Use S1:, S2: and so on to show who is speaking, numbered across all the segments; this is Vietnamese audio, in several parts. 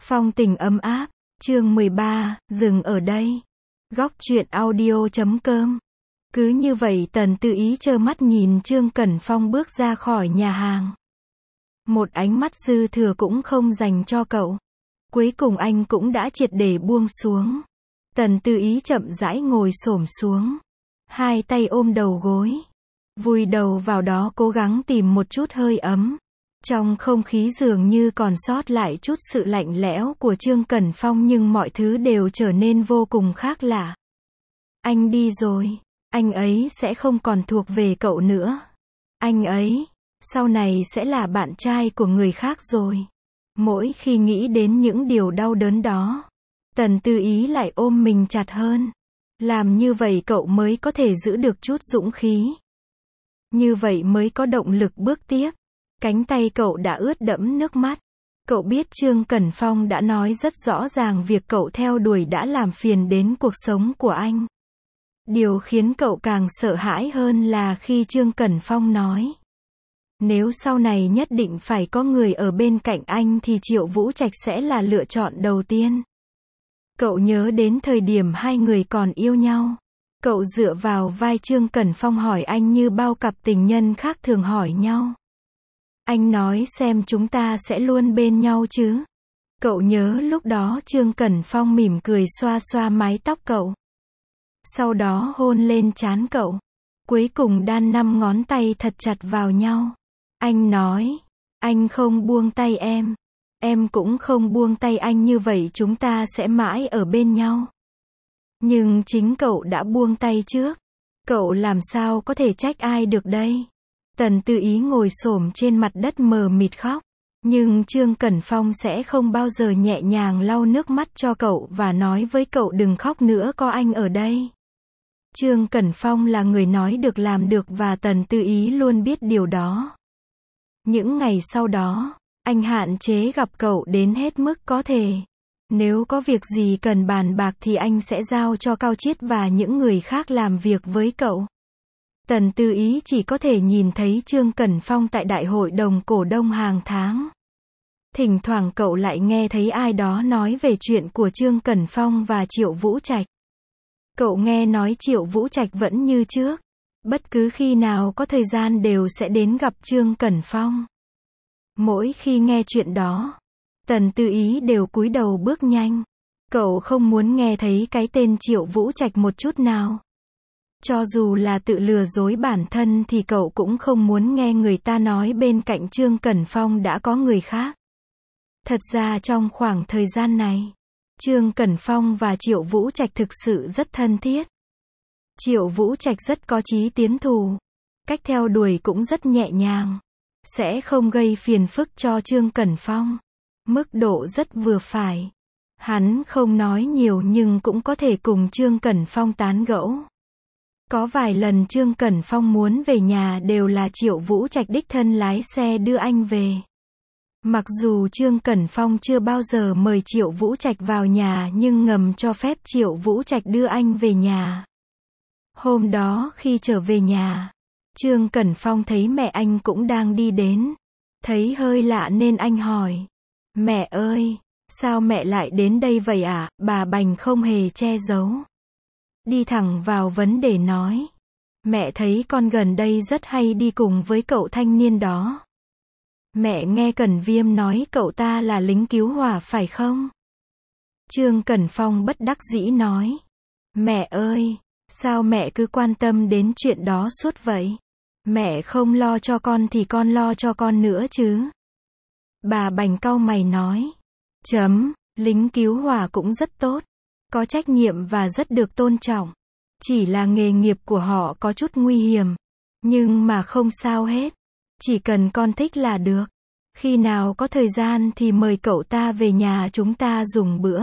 S1: Phong tình ấm áp, chương 13, dừng ở đây. Góc truyện audio.com. Cứ như vậy Tần Tư Ý trơ mắt nhìn Trương Cẩn Phong bước ra khỏi nhà hàng. Một ánh mắt dư thừa cũng không dành cho cậu. Cuối cùng anh cũng đã triệt để buông xuống. Tần Tư Ý chậm rãi ngồi xổm xuống. Hai tay ôm đầu gối. Vùi đầu vào đó cố gắng tìm một chút hơi ấm. Trong không khí dường như còn sót lại chút sự lạnh lẽo của Trương Cẩn Phong nhưng mọi thứ đều trở nên vô cùng khác lạ. Anh đi rồi, anh ấy sẽ không còn thuộc về cậu nữa. Anh ấy, sau này sẽ là bạn trai của người khác rồi. Mỗi khi nghĩ đến những điều đau đớn đó, Tần Tư Ý lại ôm mình chặt hơn. Làm như vậy cậu mới có thể giữ được chút dũng khí. Như vậy mới có động lực bước tiếp. Cánh tay cậu đã ướt đẫm nước mắt. Cậu biết Trương Cẩn Phong đã nói rất rõ ràng việc cậu theo đuổi đã làm phiền đến cuộc sống của anh. Điều khiến cậu càng sợ hãi hơn là khi Trương Cẩn Phong nói, nếu sau này nhất định phải có người ở bên cạnh anh thì Triệu Vũ Trạch sẽ là lựa chọn đầu tiên. Cậu nhớ đến thời điểm hai người còn yêu nhau. Cậu dựa vào vai Trương Cẩn Phong hỏi anh như bao cặp tình nhân khác thường hỏi nhau. Anh nói xem chúng ta sẽ luôn bên nhau chứ. Cậu nhớ lúc đó Trương Cẩn Phong mỉm cười xoa xoa mái tóc cậu. Sau đó hôn lên trán cậu. Cuối cùng đan 5 ngón tay thật chặt vào nhau. Anh nói, anh không buông tay em cũng không buông tay anh, như vậy chúng ta sẽ mãi ở bên nhau. Nhưng chính cậu đã buông tay trước. Cậu làm sao có thể trách ai được đây? Tần Tư Ý ngồi xổm trên mặt đất mờ mịt khóc. Nhưng Trương Cẩn Phong sẽ không bao giờ nhẹ nhàng lau nước mắt cho cậu và nói với cậu đừng khóc nữa, có anh ở đây. Trương Cẩn Phong là người nói được làm được và Tần Tư Ý luôn biết điều đó. Những ngày sau đó, anh hạn chế gặp cậu đến hết mức có thể. Nếu có việc gì cần bàn bạc thì anh sẽ giao cho Cao Chiết và những người khác làm việc với cậu. Tần Tư Ý chỉ có thể nhìn thấy Trương Cẩn Phong tại đại hội đồng cổ đông hàng tháng. Thỉnh thoảng cậu lại nghe thấy ai đó nói về chuyện của Trương Cẩn Phong và Triệu Vũ Trạch. Cậu nghe nói Triệu Vũ Trạch vẫn như trước. Bất cứ khi nào có thời gian đều sẽ đến gặp Trương Cẩn Phong. Mỗi khi nghe chuyện đó, Tần Tư Ý đều cúi đầu bước nhanh. Cậu không muốn nghe thấy cái tên Triệu Vũ Trạch một chút nào. Cho dù là tự lừa dối bản thân thì cậu cũng không muốn nghe người ta nói bên cạnh Trương Cẩn Phong đã có người khác. Thật ra trong khoảng thời gian này, Trương Cẩn Phong và Triệu Vũ Trạch thực sự rất thân thiết. Triệu Vũ Trạch rất có chí tiến thủ. Cách theo đuổi cũng rất nhẹ nhàng. Sẽ không gây phiền phức cho Trương Cẩn Phong. Mức độ rất vừa phải. Hắn không nói nhiều nhưng cũng có thể cùng Trương Cẩn Phong tán gẫu. Có vài lần Trương Cẩn Phong muốn về nhà đều là Triệu Vũ Trạch đích thân lái xe đưa anh về. Mặc dù Trương Cẩn Phong chưa bao giờ mời Triệu Vũ Trạch vào nhà nhưng ngầm cho phép Triệu Vũ Trạch đưa anh về nhà. Hôm đó khi trở về nhà, Trương Cẩn Phong thấy mẹ anh cũng đang đi đến. Thấy hơi lạ nên anh hỏi, mẹ ơi, sao mẹ lại đến đây vậy ạ? Bà Bành không hề che giấu. Đi thẳng vào vấn đề nói, mẹ thấy con gần đây rất hay đi cùng với cậu thanh niên đó. Mẹ nghe Cẩn Viêm nói cậu ta là lính cứu hỏa phải không? Trương Cẩn Phong bất đắc dĩ nói, mẹ ơi, sao mẹ cứ quan tâm đến chuyện đó suốt vậy? Mẹ không lo cho con thì con lo cho con nữa chứ. Bà Bành cau mày nói, lính cứu hỏa cũng rất tốt. Có trách nhiệm và rất được tôn trọng. Chỉ là nghề nghiệp của họ có chút nguy hiểm. Nhưng mà không sao hết. Chỉ cần con thích là được. Khi nào có thời gian thì mời cậu ta về nhà chúng ta dùng bữa.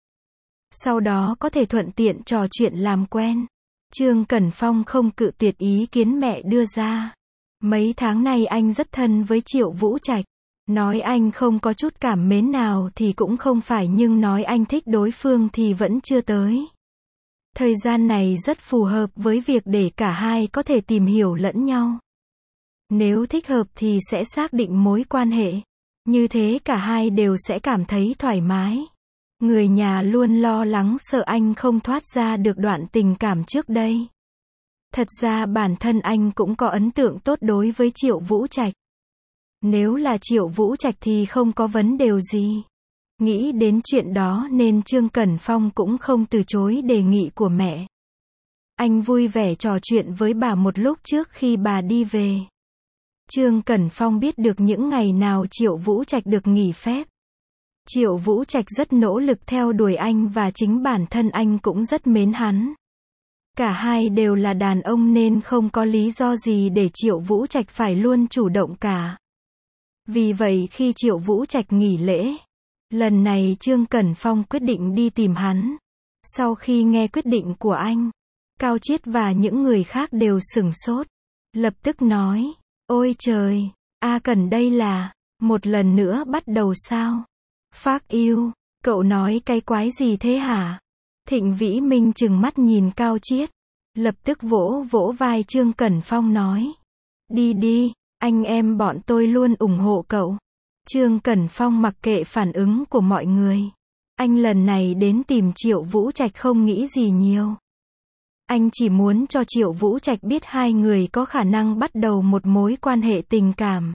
S1: Sau đó có thể thuận tiện trò chuyện làm quen. Trương Cẩn Phong không cự tuyệt ý kiến mẹ đưa ra. Mấy tháng nay anh rất thân với Triệu Vũ Trạch. Nói anh không có chút cảm mến nào thì cũng không phải, nhưng nói anh thích đối phương thì vẫn chưa tới. Thời gian này rất phù hợp với việc để cả hai có thể tìm hiểu lẫn nhau. Nếu thích hợp thì sẽ xác định mối quan hệ. Như thế cả hai đều sẽ cảm thấy thoải mái. Người nhà luôn lo lắng sợ anh không thoát ra được đoạn tình cảm trước đây. Thật ra bản thân anh cũng có ấn tượng tốt đối với Triệu Vũ Trạch. Nếu là Triệu Vũ Trạch thì không có vấn đề gì. Nghĩ đến chuyện đó nên Trương Cẩn Phong cũng không từ chối đề nghị của mẹ. Anh vui vẻ trò chuyện với bà một lúc trước khi bà đi về. Trương Cẩn Phong biết được những ngày nào Triệu Vũ Trạch được nghỉ phép. Triệu Vũ Trạch rất nỗ lực theo đuổi anh và chính bản thân anh cũng rất mến hắn. Cả hai đều là đàn ông nên không có lý do gì để Triệu Vũ Trạch phải luôn chủ động cả. Vì vậy khi Triệu Vũ Trạch nghỉ lễ, lần này Trương Cẩn Phong quyết định đi tìm hắn. Sau khi nghe quyết định của anh, Cao Chiết và những người khác đều sửng sốt. Lập tức nói, ôi trời, A Cẩn đây là, một lần nữa bắt đầu sao? Phác yêu, cậu nói cái quái gì thế hả? Thịnh Vĩ Minh trừng mắt nhìn Cao Chiết. Lập tức vỗ vỗ vai Trương Cẩn Phong nói. Đi đi, anh em bọn tôi luôn ủng hộ cậu. Trương Cẩn Phong mặc kệ phản ứng của mọi người. Anh lần này đến tìm Triệu Vũ Trạch không nghĩ gì nhiều. Anh chỉ muốn cho Triệu Vũ Trạch biết hai người có khả năng bắt đầu một mối quan hệ tình cảm.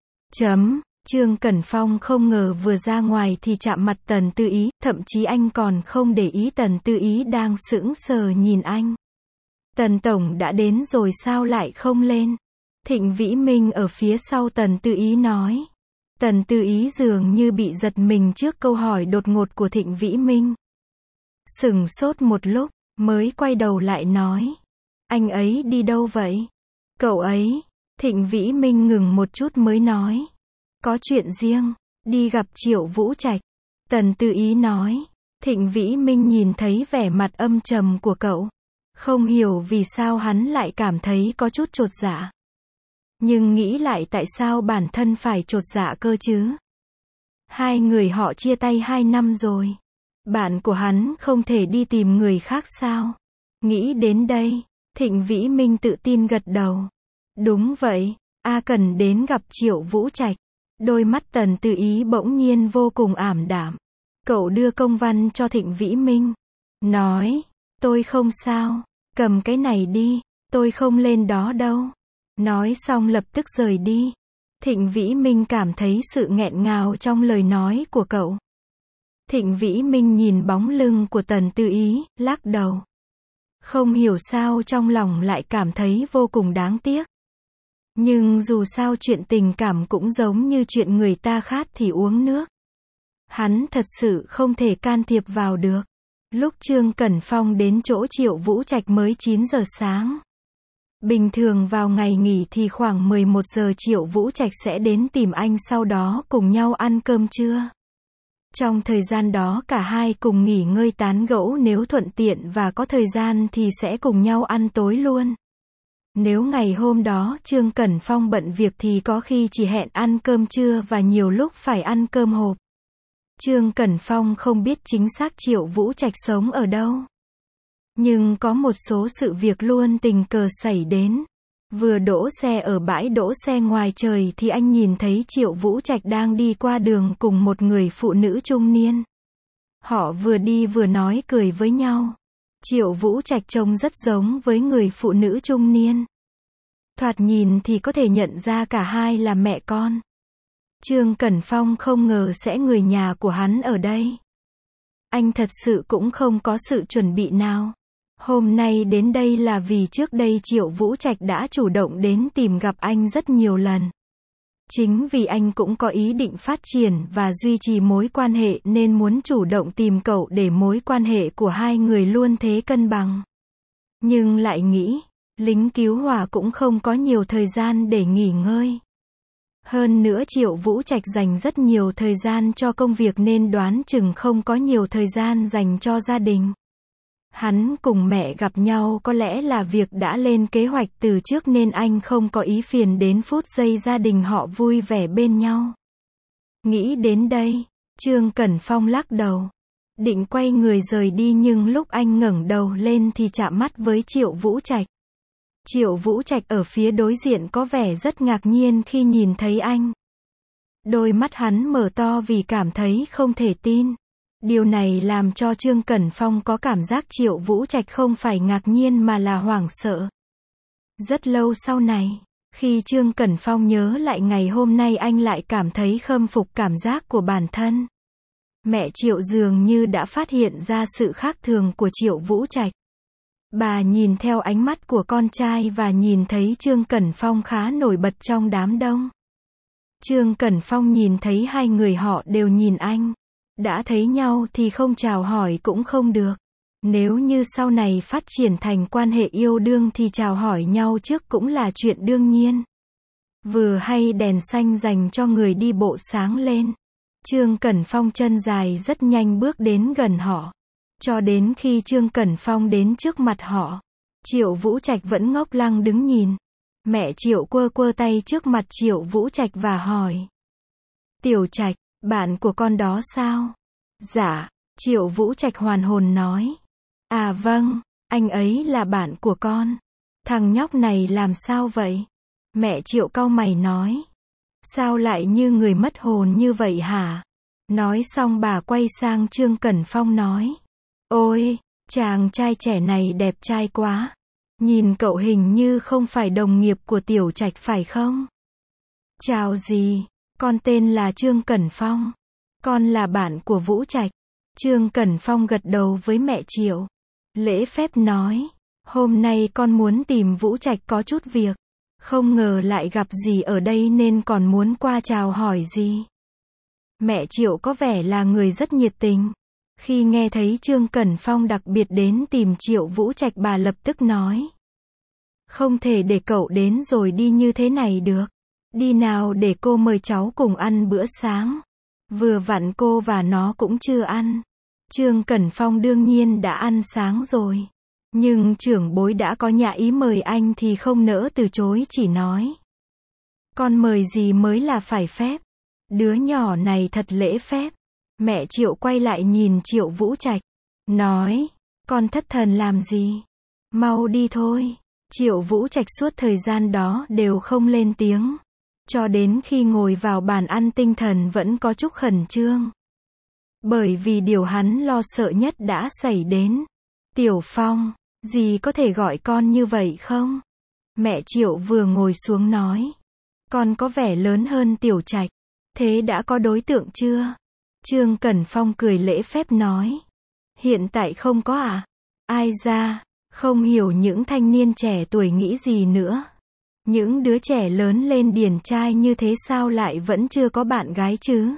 S1: Trương Cẩn Phong không ngờ vừa ra ngoài thì chạm mặt Tần Tư Ý, thậm chí anh còn không để ý Tần Tư Ý đang sững sờ nhìn anh. Tần Tổng đã đến rồi sao lại không lên? Thịnh Vĩ Minh ở phía sau Tần Tư Ý nói. Tần Tư Ý dường như bị giật mình trước câu hỏi đột ngột của Thịnh Vĩ Minh. Sửng sốt một lúc, mới quay đầu lại nói. Anh ấy đi đâu vậy? Cậu ấy. Thịnh Vĩ Minh ngừng một chút mới nói. Có chuyện riêng, đi gặp Triệu Vũ Trạch. Tần Tư Ý nói. Thịnh Vĩ Minh nhìn thấy vẻ mặt âm trầm của cậu. Không hiểu vì sao hắn lại cảm thấy có chút chột dạ. Nhưng nghĩ lại tại sao bản thân phải chột dạ cơ chứ? Hai người họ chia tay 2 năm rồi. Bạn của hắn không thể đi tìm người khác sao? Nghĩ đến đây, Thịnh Vĩ Minh tự tin gật đầu. Đúng vậy, A cần đến gặp Triệu Vũ Trạch. Đôi mắt Tần Tư Ý bỗng nhiên vô cùng ảm đạm. Cậu đưa công văn cho Thịnh Vĩ Minh. Nói, tôi không sao, cầm cái này đi, tôi không lên đó đâu. Nói xong lập tức rời đi. Thịnh Vĩ Minh cảm thấy sự nghẹn ngào trong lời nói của cậu. Thịnh Vĩ Minh nhìn bóng lưng của Tần Tư Ý, lắc đầu. Không hiểu sao trong lòng lại cảm thấy vô cùng đáng tiếc. Nhưng dù sao chuyện tình cảm cũng giống như chuyện người ta khát thì uống nước. Hắn thật sự không thể can thiệp vào được. Lúc Trương Cẩn Phong đến chỗ Triệu Vũ Trạch mới 9 giờ sáng. Bình thường vào ngày nghỉ thì khoảng 11 giờ Triệu Vũ Trạch sẽ đến tìm anh sau đó cùng nhau ăn cơm trưa. Trong thời gian đó cả hai cùng nghỉ ngơi tán gẫu, nếu thuận tiện và có thời gian thì sẽ cùng nhau ăn tối luôn. Nếu ngày hôm đó Trương Cẩn Phong bận việc thì có khi chỉ hẹn ăn cơm trưa và nhiều lúc phải ăn cơm hộp. Trương Cẩn Phong không biết chính xác Triệu Vũ Trạch sống ở đâu. Nhưng có một số sự việc luôn tình cờ xảy đến. Vừa đỗ xe ở bãi đỗ xe ngoài trời thì anh nhìn thấy Triệu Vũ Trạch đang đi qua đường cùng một người phụ nữ trung niên. Họ vừa đi vừa nói cười với nhau. Triệu Vũ Trạch trông rất giống với người phụ nữ trung niên. Thoạt nhìn thì có thể nhận ra cả hai là mẹ con. Trương Cẩn Phong không ngờ sẽ người nhà của hắn ở đây. Anh thật sự cũng không có sự chuẩn bị nào. Hôm nay đến đây là vì trước đây Triệu Vũ Trạch đã chủ động đến tìm gặp anh rất nhiều lần. Chính vì anh cũng có ý định phát triển và duy trì mối quan hệ nên muốn chủ động tìm cậu để mối quan hệ của hai người luôn thế cân bằng. Nhưng lại nghĩ, lính cứu hỏa cũng không có nhiều thời gian để nghỉ ngơi. Hơn nữa Triệu Vũ Trạch dành rất nhiều thời gian cho công việc nên đoán chừng không có nhiều thời gian dành cho gia đình. Hắn cùng mẹ gặp nhau có lẽ là việc đã lên kế hoạch từ trước nên anh không có ý phiền đến phút giây gia đình họ vui vẻ bên nhau. Nghĩ đến đây, Trương Cẩn Phong lắc đầu. Định quay người rời đi nhưng lúc anh ngẩng đầu lên thì chạm mắt với Triệu Vũ Trạch. Triệu Vũ Trạch ở phía đối diện có vẻ rất ngạc nhiên khi nhìn thấy anh. Đôi mắt hắn mở to vì cảm thấy không thể tin. Điều này làm cho Trương Cẩn Phong có cảm giác Triệu Vũ Trạch không phải ngạc nhiên mà là hoảng sợ. Rất lâu sau này, khi Trương Cẩn Phong nhớ lại ngày hôm nay anh lại cảm thấy khâm phục cảm giác của bản thân. Mẹ Triệu dường như đã phát hiện ra sự khác thường của Triệu Vũ Trạch. Bà nhìn theo ánh mắt của con trai và nhìn thấy Trương Cẩn Phong khá nổi bật trong đám đông. Trương Cẩn Phong nhìn thấy hai người họ đều nhìn anh. Đã thấy nhau thì không chào hỏi cũng không được. Nếu như sau này phát triển thành quan hệ yêu đương thì chào hỏi nhau trước cũng là chuyện đương nhiên. Vừa hay đèn xanh dành cho người đi bộ sáng lên. Trương Cẩn Phong chân dài rất nhanh bước đến gần họ. Cho đến khi Trương Cẩn Phong đến trước mặt họ, Triệu Vũ Trạch vẫn ngốc lăng đứng nhìn. Mẹ Triệu quơ quơ tay trước mặt Triệu Vũ Trạch và hỏi. Tiểu Trạch, bạn của con đó sao? Dạ, Triệu Vũ Trạch hoàn hồn nói. À vâng, anh ấy là bạn của con. Thằng nhóc này làm sao vậy? Mẹ Triệu cau mày nói. Sao lại như người mất hồn như vậy hả? Nói xong bà quay sang Trương Cẩn Phong nói. Ôi, chàng trai trẻ này đẹp trai quá. Nhìn cậu hình như không phải đồng nghiệp của Tiểu Trạch phải không? Chào gì, con tên là Trương Cẩn Phong. Con là bạn của Vũ Trạch. Trương Cẩn Phong gật đầu với mẹ Triệu. Lễ phép nói. Hôm nay con muốn tìm Vũ Trạch có chút việc. Không ngờ lại gặp gì ở đây nên còn muốn qua chào hỏi gì. Mẹ Triệu có vẻ là người rất nhiệt tình. Khi nghe thấy Trương Cẩn Phong đặc biệt đến tìm Triệu Vũ Trạch bà lập tức nói. Không thể để cậu đến rồi đi như thế này được. Đi nào để cô mời cháu cùng ăn bữa sáng. Vừa vặn cô và nó cũng chưa ăn. Trương Cẩn Phong đương nhiên đã ăn sáng rồi. Nhưng trưởng bối đã có nhã ý mời anh thì không nỡ từ chối chỉ nói. Con mời gì mới là phải phép. Đứa nhỏ này thật lễ phép. Mẹ Triệu quay lại nhìn Triệu Vũ Trạch. Nói, con thất thần làm gì? Mau đi thôi. Triệu Vũ Trạch suốt thời gian đó đều không lên tiếng. Cho đến khi ngồi vào bàn ăn tinh thần vẫn có chút khẩn trương. Bởi vì điều hắn lo sợ nhất đã xảy đến. Tiểu Phong, dì có thể gọi con như vậy không? Mẹ Triệu vừa ngồi xuống nói. Con có vẻ lớn hơn Tiểu Trạch. Thế đã có đối tượng chưa? Trương Cẩn Phong cười lễ phép nói. Hiện tại không có à? Ai ra, không hiểu những thanh niên trẻ tuổi nghĩ gì nữa. Những đứa trẻ lớn lên điển trai như thế sao lại vẫn chưa có bạn gái chứ?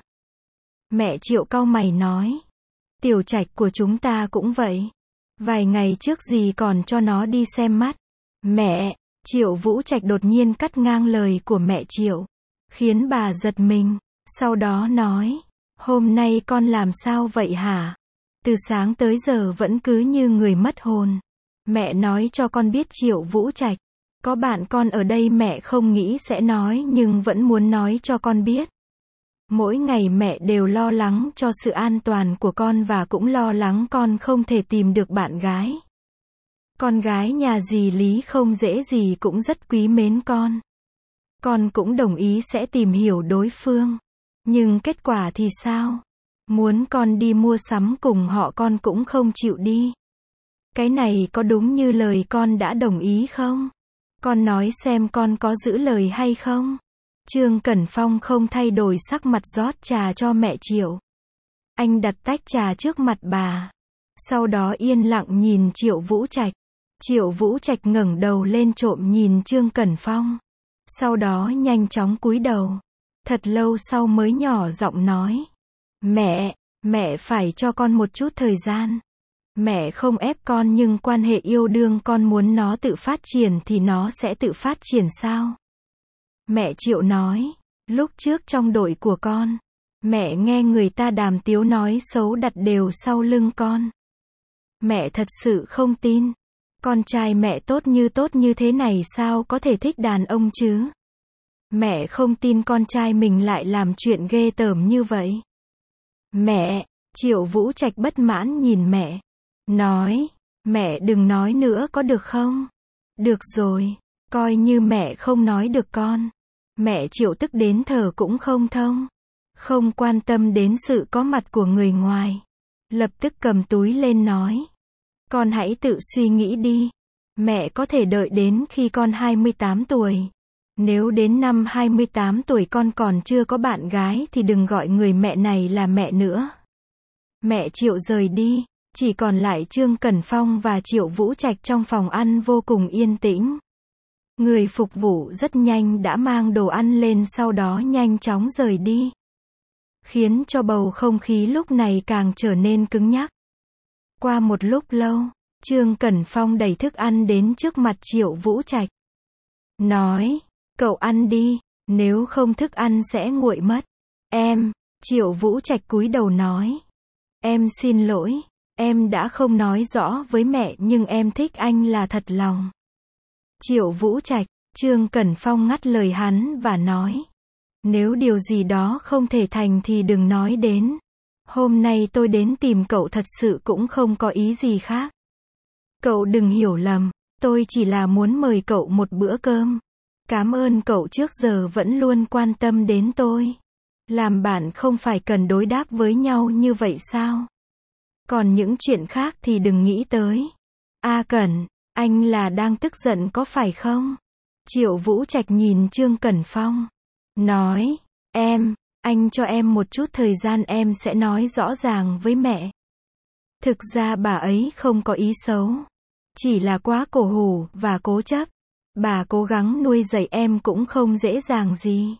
S1: Mẹ Triệu cau mày nói. Tiểu Trạch của chúng ta cũng vậy. Vài ngày trước dì còn cho nó đi xem mắt. Mẹ, Triệu Vũ Trạch đột nhiên cắt ngang lời của mẹ Triệu. Khiến bà giật mình. Sau đó nói. Hôm nay con làm sao vậy hả? Từ sáng tới giờ vẫn cứ như người mất hồn. Mẹ nói cho con biết Triệu Vũ Trạch. Có bạn con ở đây mẹ không nghĩ sẽ nói nhưng vẫn muốn nói cho con biết. Mỗi ngày mẹ đều lo lắng cho sự an toàn của con và cũng lo lắng con không thể tìm được bạn gái. Con gái nhà dì Lý không dễ gì cũng rất quý mến con. Con cũng đồng ý sẽ tìm hiểu đối phương. Nhưng kết quả thì sao? Muốn con đi mua sắm cùng họ con cũng không chịu đi. Cái này có đúng như lời con đã đồng ý không? Con nói xem con có giữ lời hay không? Trương Cẩn Phong không thay đổi sắc mặt rót trà cho mẹ Triệu. Anh đặt tách trà trước mặt bà. Sau đó yên lặng nhìn Triệu Vũ Trạch. Triệu Vũ Trạch ngẩng đầu lên trộm nhìn Trương Cẩn Phong. Sau đó nhanh chóng cúi đầu. Thật lâu sau mới nhỏ giọng nói. Mẹ phải cho con một chút thời gian. Mẹ không ép con nhưng quan hệ yêu đương con muốn nó tự phát triển thì nó sẽ tự phát triển sao? Mẹ Triệu nói. Lúc trước trong đội của con, mẹ nghe người ta đàm tiếu nói xấu đặt đều sau lưng con. Mẹ thật sự không tin. Con trai mẹ tốt như thế này sao có thể thích đàn ông chứ? Mẹ không tin con trai mình lại làm chuyện ghê tởm như vậy. Mẹ, Triệu Vũ Trạch bất mãn nhìn mẹ. Nói, mẹ đừng nói nữa có được không? Được rồi, coi như mẹ không nói được con. Mẹ Triệu tức đến thở cũng không thông. không quan tâm đến sự có mặt của người ngoài. Lập tức cầm túi lên nói. Con hãy tự suy nghĩ đi. Mẹ có thể đợi đến khi con 28 tuổi. Nếu đến năm 28 tuổi con còn chưa có bạn gái thì đừng gọi người mẹ này là mẹ nữa. Mẹ Triệu rời đi, chỉ còn lại Trương Cẩn Phong và Triệu Vũ Trạch trong phòng ăn vô cùng yên tĩnh. Người phục vụ rất nhanh đã mang đồ ăn lên, sau đó nhanh chóng rời đi. Khiến cho bầu không khí lúc này càng trở nên cứng nhắc. Qua một lúc lâu, Trương Cẩn Phong đẩy thức ăn đến trước mặt Triệu Vũ Trạch. Nói, cậu ăn đi, nếu không thức ăn sẽ nguội mất. Triệu Vũ Trạch cúi đầu nói. Em xin lỗi, em đã không nói rõ với mẹ nhưng em thích anh là thật lòng. Triệu Vũ Trạch, Trương Cẩn Phong ngắt lời hắn và nói. Nếu điều gì đó không thể thành thì đừng nói đến. Hôm nay tôi đến tìm cậu thật sự cũng không có ý gì khác. Cậu đừng hiểu lầm, tôi chỉ là muốn mời cậu một bữa cơm. Cảm ơn cậu trước giờ vẫn luôn quan tâm đến tôi. Làm bạn không phải cần đối đáp với nhau như vậy sao? Còn những chuyện khác thì đừng nghĩ tới. Cẩn, anh là đang tức giận có phải không? Triệu Vũ Trạch nhìn Trương Cẩn Phong. Nói, anh cho em một chút thời gian, em sẽ nói rõ ràng với mẹ. Thực ra bà ấy không có ý xấu. Chỉ là quá cổ hủ và cố chấp. Bà cố gắng nuôi dạy em cũng không dễ dàng gì.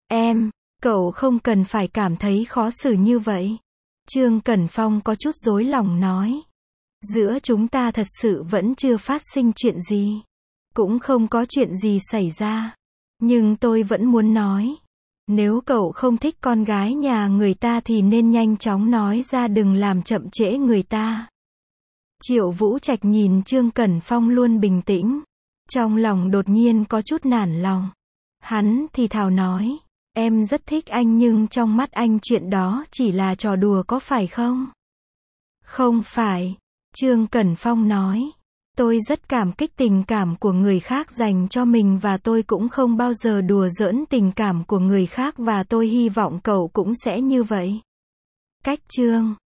S1: Cậu không cần phải cảm thấy khó xử như vậy. Trương Cẩn Phong có chút rối lòng nói. Giữa chúng ta thật sự vẫn chưa phát sinh chuyện gì. Cũng không có chuyện gì xảy ra. Nhưng tôi vẫn muốn nói. Nếu cậu không thích con gái nhà người ta thì nên nhanh chóng nói ra, đừng làm chậm trễ người ta. Triệu Vũ Trạch nhìn Trương Cẩn Phong luôn bình tĩnh. Trong lòng đột nhiên có chút nản lòng. Hắn thì thào nói. Em rất thích anh nhưng trong mắt anh chuyện đó chỉ là trò đùa có phải không? Không phải. Trương Cẩn Phong nói. Tôi rất cảm kích tình cảm của người khác dành cho mình và tôi cũng không bao giờ đùa giỡn tình cảm của người khác và tôi hy vọng cậu cũng sẽ như vậy. Cách chương